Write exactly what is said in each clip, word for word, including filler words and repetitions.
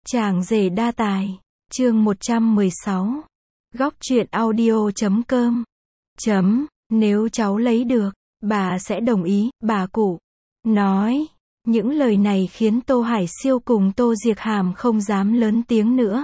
Chàng rể đa tài, chương một trăm mười sáu. Góc truyện audio chấm com. Chấm, nếu cháu lấy được, bà sẽ đồng ý, bà cụ nói. Những lời này khiến Tô Hải Siêu cùng Tô Diệc Hàm không dám lớn tiếng nữa.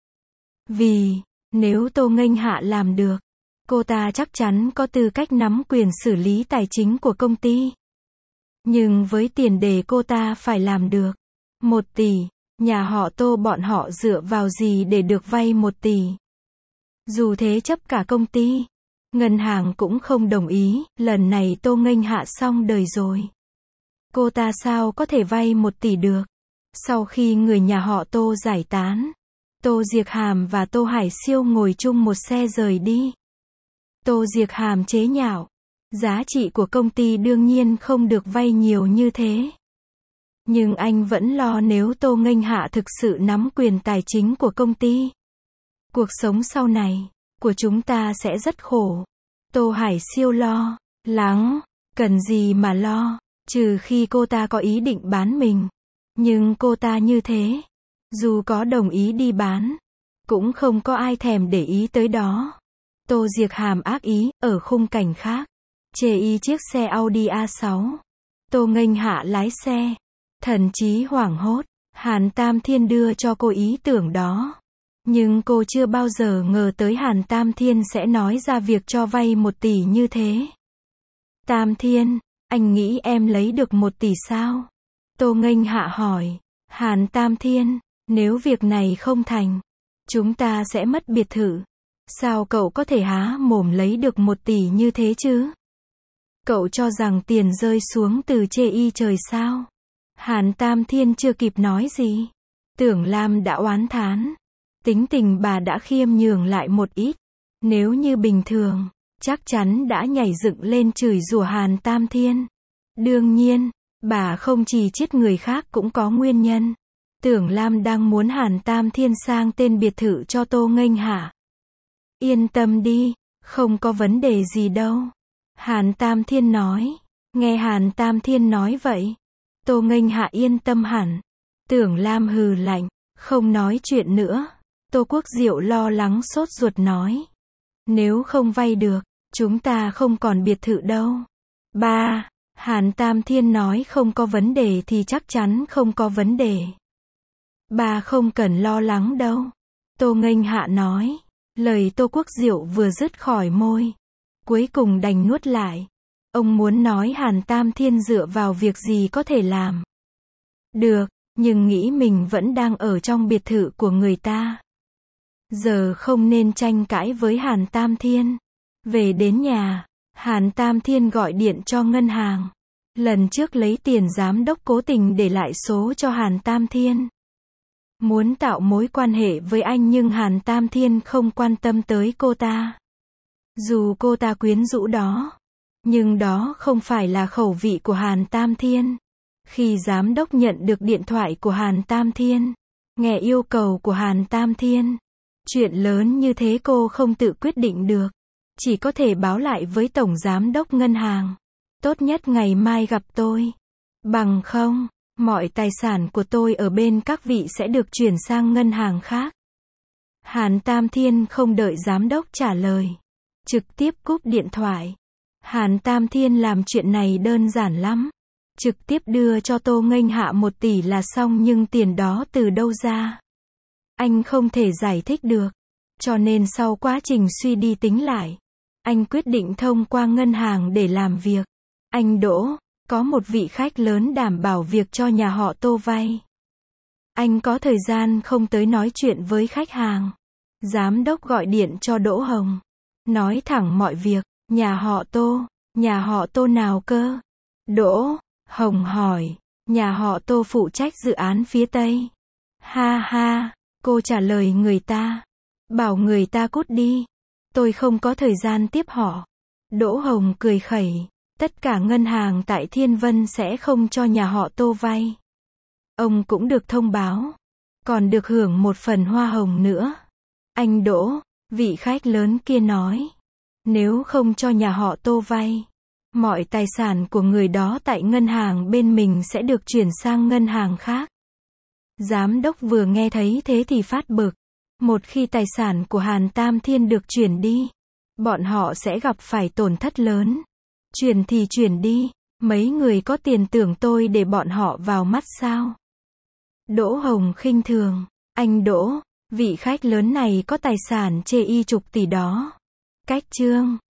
Vì, nếu Tô Nghênh Hạ làm được, cô ta chắc chắn có tư cách nắm quyền xử lý tài chính của công ty. Nhưng với tiền đề cô ta phải làm được một tỷ, nhà họ Tô bọn họ dựa vào gì để được vay một tỷ? Dù thế chấp cả công ty, ngân hàng cũng không đồng ý, lần này Tô Nghênh Hạ xong đời rồi. Cô ta sao có thể vay một tỷ được? Sau khi người nhà họ Tô giải tán, Tô Diệc Hàm và Tô Hải Siêu ngồi chung một xe rời đi. Tô Diệc Hàm chế nhạo, giá trị của công ty đương nhiên không được vay nhiều như thế. Nhưng anh vẫn lo nếu Tô Nghênh Hạ thực sự nắm quyền tài chính của công ty, cuộc sống sau này của chúng ta sẽ rất khổ. Tô Hải Siêu lo lắng, cần gì mà lo, trừ khi cô ta có ý định bán mình. Nhưng cô ta như thế, dù có đồng ý đi bán, cũng không có ai thèm để ý tới đó. Tô Diệc Hàm ác ý, ở khung cảnh khác, chê y chiếc xe Audi a sáu. Tô Nghênh Hạ lái xe, thần trí hoảng hốt. Hàn Tam Thiên đưa cho cô ý tưởng đó. Nhưng cô chưa bao giờ ngờ tới Hàn Tam Thiên sẽ nói ra việc cho vay một tỷ như thế. Tam Thiên, anh nghĩ em lấy được một tỷ sao? Tô Nghênh Hạ hỏi. Hàn Tam Thiên, nếu việc này không thành, chúng ta sẽ mất biệt thự. Sao cậu có thể há mồm lấy được một tỷ như thế chứ? Cậu cho rằng tiền rơi xuống từ chê y trời sao? Hàn Tam Thiên chưa kịp nói gì, Tưởng Lam đã oán thán. Tính tình bà đã khiêm nhường lại một ít. Nếu như bình thường, chắc chắn đã nhảy dựng lên chửi rủa Hàn Tam Thiên. Đương nhiên, bà không chỉ trách người khác cũng có nguyên nhân. Tưởng Lam đang muốn Hàn Tam Thiên sang tên biệt thự cho Tô Nghênh Hạ. Yên tâm đi, không có vấn đề gì đâu. Hàn Tam Thiên nói. Nghe Hàn Tam Thiên nói vậy, Tô Nghênh Hạ yên tâm hẳn. Tưởng Lam hừ lạnh, không nói chuyện nữa. Tô Quốc Diệu lo lắng sốt ruột nói. Nếu không vay được, chúng ta không còn biệt thự đâu. Ba, Hàn Tam Thiên nói không có vấn đề thì chắc chắn không có vấn đề. Ba không cần lo lắng đâu. Tô Nghênh Hạ nói. Lời Tô Quốc Diệu vừa dứt khỏi môi, cuối cùng đành nuốt lại. Ông muốn nói Hàn Tam Thiên dựa vào việc gì có thể làm được, nhưng nghĩ mình vẫn đang ở trong biệt thự của người ta. Giờ không nên tranh cãi với Hàn Tam Thiên. Về đến nhà, Hàn Tam Thiên gọi điện cho ngân hàng. Lần trước lấy tiền giám đốc cố tình để lại số cho Hàn Tam Thiên. Muốn tạo mối quan hệ với anh nhưng Hàn Tam Thiên không quan tâm tới cô ta. Dù cô ta quyến rũ đó, nhưng đó không phải là khẩu vị của Hàn Tam Thiên. Khi giám đốc nhận được điện thoại của Hàn Tam Thiên, nghe yêu cầu của Hàn Tam Thiên, chuyện lớn như thế cô không tự quyết định được, chỉ có thể báo lại với tổng giám đốc ngân hàng. Tốt nhất ngày mai gặp tôi. Bằng không, mọi tài sản của tôi ở bên các vị sẽ được chuyển sang ngân hàng khác. Hàn Tam Thiên không đợi giám đốc trả lời, trực tiếp cúp điện thoại. Hàn Tam Thiên làm chuyện này đơn giản lắm. Trực tiếp đưa cho Tô Nghênh Hạ một tỷ là xong, nhưng tiền đó từ đâu ra? Anh không thể giải thích được. Cho nên sau quá trình suy đi tính lại, anh quyết định thông qua ngân hàng để làm việc. Anh Đỗ, có một vị khách lớn đảm bảo việc cho nhà họ Tô vay. Anh có thời gian không tới nói chuyện với khách hàng. Giám đốc gọi điện cho Đỗ Hồng, nói thẳng mọi việc. Nhà họ Tô, nhà họ Tô nào cơ? Đỗ Hồng hỏi. Nhà họ Tô phụ trách dự án phía Tây. Ha ha, cô trả lời người ta. Bảo người ta cút đi. Tôi không có thời gian tiếp họ. Đỗ Hồng cười khẩy. Tất cả ngân hàng tại Thiên Vân sẽ không cho nhà họ Tô vay. Ông cũng được thông báo. Còn được hưởng một phần hoa hồng nữa. Anh Đỗ, vị khách lớn kia nói. Nếu không cho nhà họ Tô vay, mọi tài sản của người đó tại ngân hàng bên mình sẽ được chuyển sang ngân hàng khác. Giám đốc vừa nghe thấy thế thì phát bực. Một khi tài sản của Hàn Tam Thiên được chuyển đi, bọn họ sẽ gặp phải tổn thất lớn. Chuyển thì chuyển đi, mấy người có tiền tưởng tôi để bọn họ vào mắt sao? Đỗ Hồng khinh thường, anh Đỗ, vị khách lớn này có tài sản chê y chục tỷ đó. Cách chương